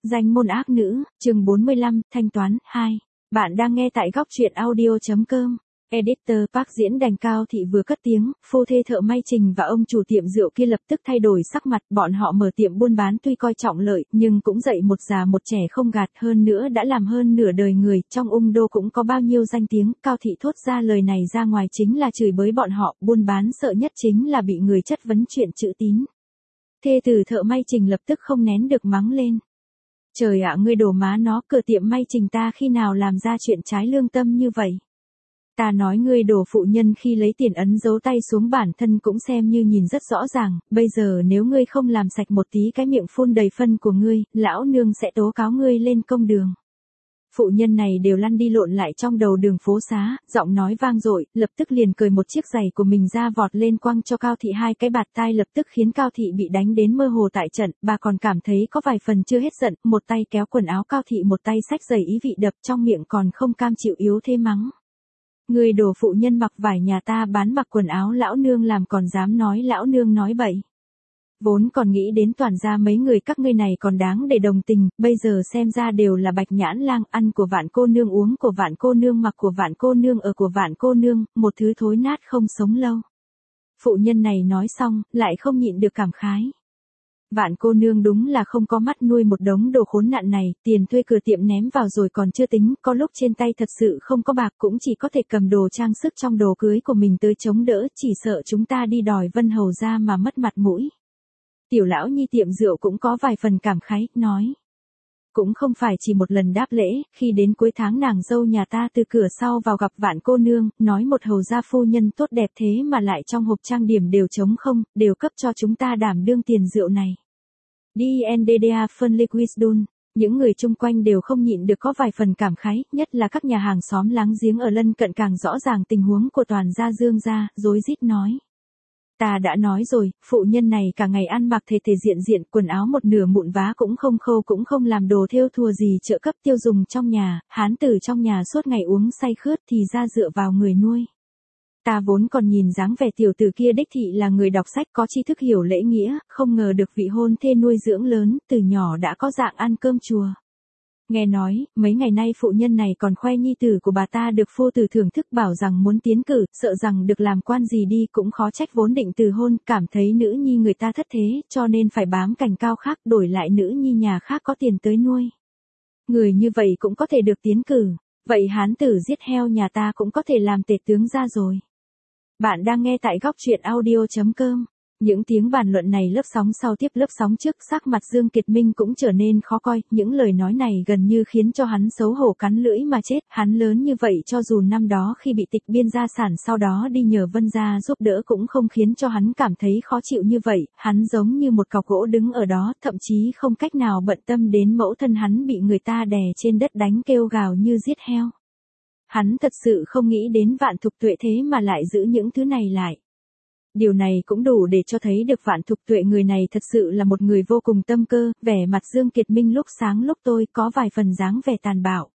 Danh môn ác nữ, chương 45, thanh toán, 2. Bạn đang nghe tại góc truyện audio.com. Editor Park diễn đành Cao Thị vừa cất tiếng, phu thê thợ may Trình và ông chủ tiệm rượu kia lập tức thay đổi sắc mặt. Bọn họ mở tiệm buôn bán tuy coi trọng lợi, nhưng cũng dạy một già một trẻ không gạt, hơn nữa đã làm hơn nửa đời người, trong ung đô cũng có bao nhiêu danh tiếng. Cao Thị thốt ra lời này ra ngoài chính là chửi bới bọn họ. Buôn bán sợ nhất chính là bị người chất vấn chuyện chữ tín. Thê tử thợ may Trình lập tức không nén được mắng lên. Trời ạ, ngươi đồ má nó, cửa tiệm may Trình ta khi nào làm ra chuyện trái lương tâm như vậy? Ta nói ngươi đồ phụ nhân khi lấy tiền ấn dấu tay xuống bản thân cũng xem như nhìn rất rõ ràng, bây giờ nếu ngươi không làm sạch một tí cái miệng phun đầy phân của ngươi, lão nương sẽ tố cáo ngươi lên công đường. Phụ nhân này đều lăn đi lộn lại trong đầu đường phố xá, giọng nói vang dội, lập tức liền cởi một chiếc giày của mình ra vọt lên quăng cho Cao Thị hai cái bạt tai, lập tức khiến Cao Thị bị đánh đến mơ hồ tại trận. Bà còn cảm thấy có vài phần chưa hết giận, một tay kéo quần áo Cao Thị, một tay xách giày ý vị đập, trong miệng còn không cam chịu yếu thế mắng. Người đồ phụ nhân mặc vải nhà ta bán mặc quần áo lão nương làm còn dám nói lão nương nói bậy. Vốn còn nghĩ đến toàn ra mấy người các ngươi này còn đáng để đồng tình, bây giờ xem ra đều là bạch nhãn lang, ăn của vạn cô nương, uống của vạn cô nương, mặc của vạn cô nương, ở của vạn cô nương, một thứ thối nát không sống lâu. Phụ nhân này nói xong, lại không nhịn được cảm khái. Vạn cô nương đúng là không có mắt nuôi một đống đồ khốn nạn này, tiền thuê cửa tiệm ném vào rồi còn chưa tính, có lúc trên tay thật sự không có bạc cũng chỉ có thể cầm đồ trang sức trong đồ cưới của mình tới chống đỡ, chỉ sợ chúng ta đi đòi Vân Hầu ra mà mất mặt mũi. Tiểu lão nhi tiệm rượu cũng có vài phần cảm khái, nói. Cũng không phải chỉ một lần đáp lễ, khi đến cuối tháng nàng dâu nhà ta từ cửa sau vào gặp Vạn cô nương, nói một hầu gia phu nhân tốt đẹp thế mà lại trong hộp trang điểm đều trống không, đều cấp cho chúng ta đảm đương tiền rượu này. DNDDA phân liquidun, những người chung quanh đều không nhịn được có vài phần cảm khái, nhất là các nhà hàng xóm láng giếng ở lân cận càng rõ ràng tình huống của toàn gia Dương gia, rối rít nói. Ta đã nói rồi, phụ nhân này cả ngày ăn mặc thể diện, quần áo một nửa mụn vá cũng không khâu, cũng không làm đồ thêu thùa gì trợ cấp tiêu dùng trong nhà, hán tử trong nhà suốt ngày uống say khướt thì ra dựa vào người nuôi. Ta vốn còn nhìn dáng vẻ tiểu tử kia đích thị là người đọc sách có tri thức hiểu lễ nghĩa, không ngờ được vị hôn thê nuôi dưỡng lớn, từ nhỏ đã có dạng ăn cơm chùa. Nghe nói, mấy ngày nay phụ nhân này còn khoe nhi tử của bà ta được phu tử thưởng thức, bảo rằng muốn tiến cử, sợ rằng được làm quan gì đi, cũng khó trách vốn định từ hôn, cảm thấy nữ nhi người ta thất thế, cho nên phải bám cành cao khác, đổi lại nữ nhi nhà khác có tiền tới nuôi. Người như vậy cũng có thể được tiến cử, vậy hán tử giết heo nhà ta cũng có thể làm tể tướng ra rồi. Bạn đang nghe tại góc truyện audio.com. Những tiếng bàn luận này lớp sóng sau tiếp lớp sóng trước, sắc mặt Dương Kiệt Minh cũng trở nên khó coi, những lời nói này gần như khiến cho hắn xấu hổ cắn lưỡi mà chết. Hắn lớn như vậy cho dù năm đó khi bị tịch biên gia sản sau đó đi nhờ Vân gia giúp đỡ cũng không khiến cho hắn cảm thấy khó chịu như vậy, hắn giống như một cọc gỗ đứng ở đó, thậm chí không cách nào bận tâm đến mẫu thân hắn bị người ta đè trên đất đánh kêu gào như giết heo. Hắn thật sự không nghĩ đến Vạn Thục Tuệ thế mà lại giữ những thứ này lại. Điều này cũng đủ để cho thấy được Vạn Thục Tuệ người này thật sự là một người vô cùng tâm cơ, vẻ mặt Dương Kiệt Minh lúc sáng lúc tôi có vài phần dáng vẻ tàn bạo.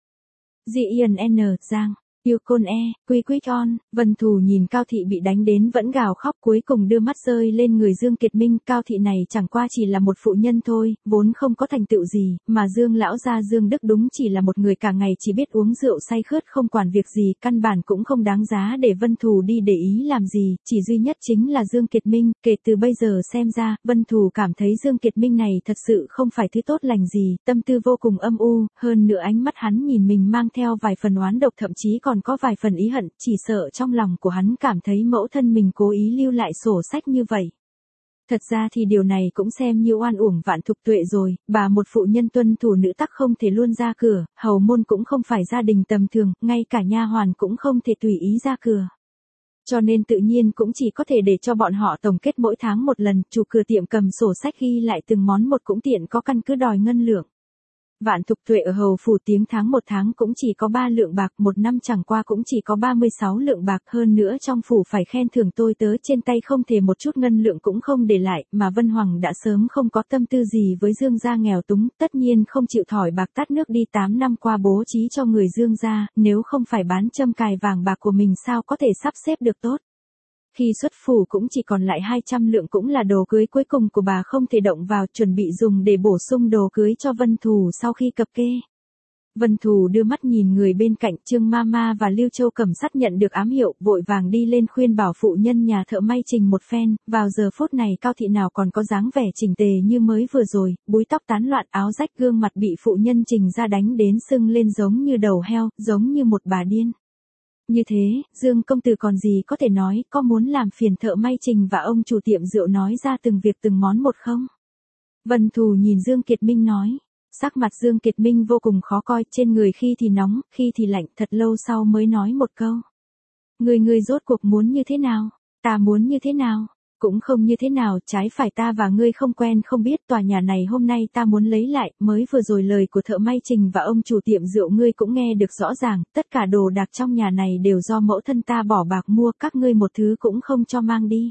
G.I.N. Giang, yêu côn quy on, Vân Thù nhìn Cao Thị bị đánh đến vẫn gào khóc, cuối cùng đưa mắt rơi lên người Dương Kiệt Minh. Cao Thị này chẳng qua chỉ là một phụ nhân thôi, vốn không có thành tựu gì, mà Dương lão gia Dương Đức đúng chỉ là một người cả ngày chỉ biết uống rượu say khướt không quản việc gì, căn bản cũng không đáng giá để Vân Thù đi để ý làm gì, chỉ duy nhất chính là Dương Kiệt Minh. Kể từ bây giờ xem ra, Vân Thù cảm thấy Dương Kiệt Minh này thật sự không phải thứ tốt lành gì, tâm tư vô cùng âm u, hơn nữa ánh mắt hắn nhìn mình mang theo vài phần oán độc, thậm chí còn có vài phần ý hận, chỉ sợ trong lòng của hắn cảm thấy mẫu thân mình cố ý lưu lại sổ sách như vậy. Thật ra thì điều này cũng xem như oan uổng Vạn Thục Tuệ rồi, bà một phụ nhân tuân thủ nữ tắc không thể luôn ra cửa, hầu môn cũng không phải gia đình tầm thường, ngay cả nha hoàn cũng không thể tùy ý ra cửa. Cho nên tự nhiên cũng chỉ có thể để cho bọn họ tổng kết mỗi tháng một lần, chủ cửa tiệm cầm sổ sách ghi lại từng món một cũng tiện có căn cứ đòi ngân lượng. Vạn Thục Tuệ ở hầu phủ tiếng tháng một tháng cũng chỉ có 3 lượng bạc, một năm chẳng qua cũng chỉ có 36 lượng bạc, hơn nữa trong phủ phải khen thưởng tôi tớ trên tay không thể một chút ngân lượng cũng không để lại, mà Vân Hoàng đã sớm không có tâm tư gì với Dương gia nghèo túng, tất nhiên không chịu thỏi bạc tát nước đi, 8 năm qua bố trí cho người Dương gia, nếu không phải bán châm cài vàng bạc của mình sao có thể sắp xếp được tốt. Khi xuất phủ cũng chỉ còn lại 200 lượng cũng là đồ cưới cuối cùng của bà không thể động vào, chuẩn bị dùng để bổ sung đồ cưới cho Vân Thù sau khi cập kê. Vân Thù đưa mắt nhìn người bên cạnh, Trương Mama và Lưu Châu Cẩm Sắt nhận được ám hiệu, vội vàng đi lên khuyên bảo phụ nhân nhà thợ may Trình một phen. Vào giờ phút này Cao Thị nào còn có dáng vẻ chỉnh tề như mới vừa rồi, búi tóc tán loạn, áo rách, gương mặt bị phụ nhân Trình ra đánh đến sưng lên giống như đầu heo, giống như một bà điên. Như thế, Dương công tử còn gì có thể nói, có muốn làm phiền thợ may Trình và ông chủ tiệm rượu nói ra từng việc từng món một không? Vân Thù nhìn Dương Kiệt Minh nói. Sắc mặt Dương Kiệt Minh vô cùng khó coi, trên người khi thì nóng, khi thì lạnh, thật lâu sau mới nói một câu. Ngươi rốt cuộc muốn như thế nào? Ta muốn như thế nào? Cũng không như thế nào, trái phải ta và ngươi không quen không biết, tòa nhà này hôm nay ta muốn lấy lại, mới vừa rồi lời của thợ may Trình và ông chủ tiệm rượu ngươi cũng nghe được rõ ràng, tất cả đồ đạc trong nhà này đều do mẫu thân ta bỏ bạc mua, các ngươi một thứ cũng không cho mang đi.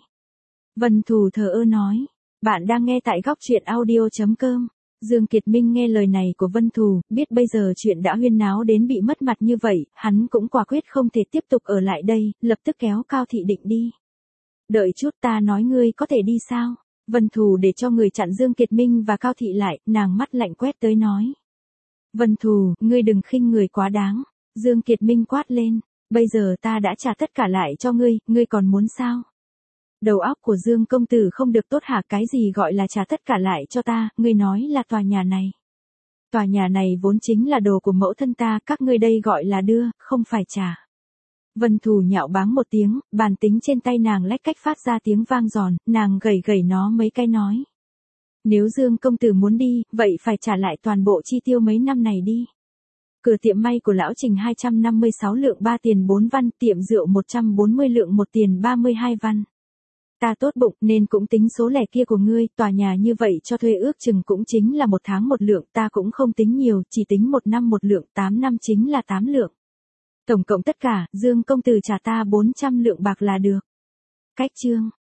Vân Thù thờ ơ nói, bạn đang nghe tại góc truyện audio.com. Dương Kiệt Minh nghe lời này của Vân Thù, biết bây giờ chuyện đã huyên náo đến bị mất mặt như vậy, hắn cũng quả quyết không thể tiếp tục ở lại đây, lập tức kéo Cao Thị định đi. Đợi chút, ta nói ngươi có thể đi sao? Vân Thù để cho người chặn Dương Kiệt Minh và Cao Thị lại, nàng mắt lạnh quét tới nói. Vân Thù, ngươi đừng khinh người quá đáng. Dương Kiệt Minh quát lên, bây giờ ta đã trả tất cả lại cho ngươi còn muốn sao? Đầu óc của Dương công tử không được tốt hả? Cái gì gọi là trả tất cả lại cho ta, ngươi nói là tòa nhà này. Tòa nhà này vốn chính là đồ của mẫu thân ta, các ngươi đây gọi là đưa, không phải trả. Vân Thù nhạo báng một tiếng, bàn tính trên tay nàng lách cách phát ra tiếng vang giòn, nàng gẩy nó mấy cái nói. Nếu Dương công tử muốn đi, vậy phải trả lại toàn bộ chi tiêu mấy năm này đi. Cửa tiệm may của lão Trình 256 lượng 3 tiền 4 văn, tiệm rượu 140 lượng 1 tiền 32 văn. Ta tốt bụng nên cũng tính số lẻ kia của ngươi, tòa nhà như vậy cho thuê ước chừng cũng chính là 1 tháng 1 lượng, ta cũng không tính nhiều, chỉ tính 1 năm 1 lượng, 8 năm chính là 8 lượng. Tổng cộng tất cả, Dương công tử trả ta 400 lượng bạc là được. Cách chương.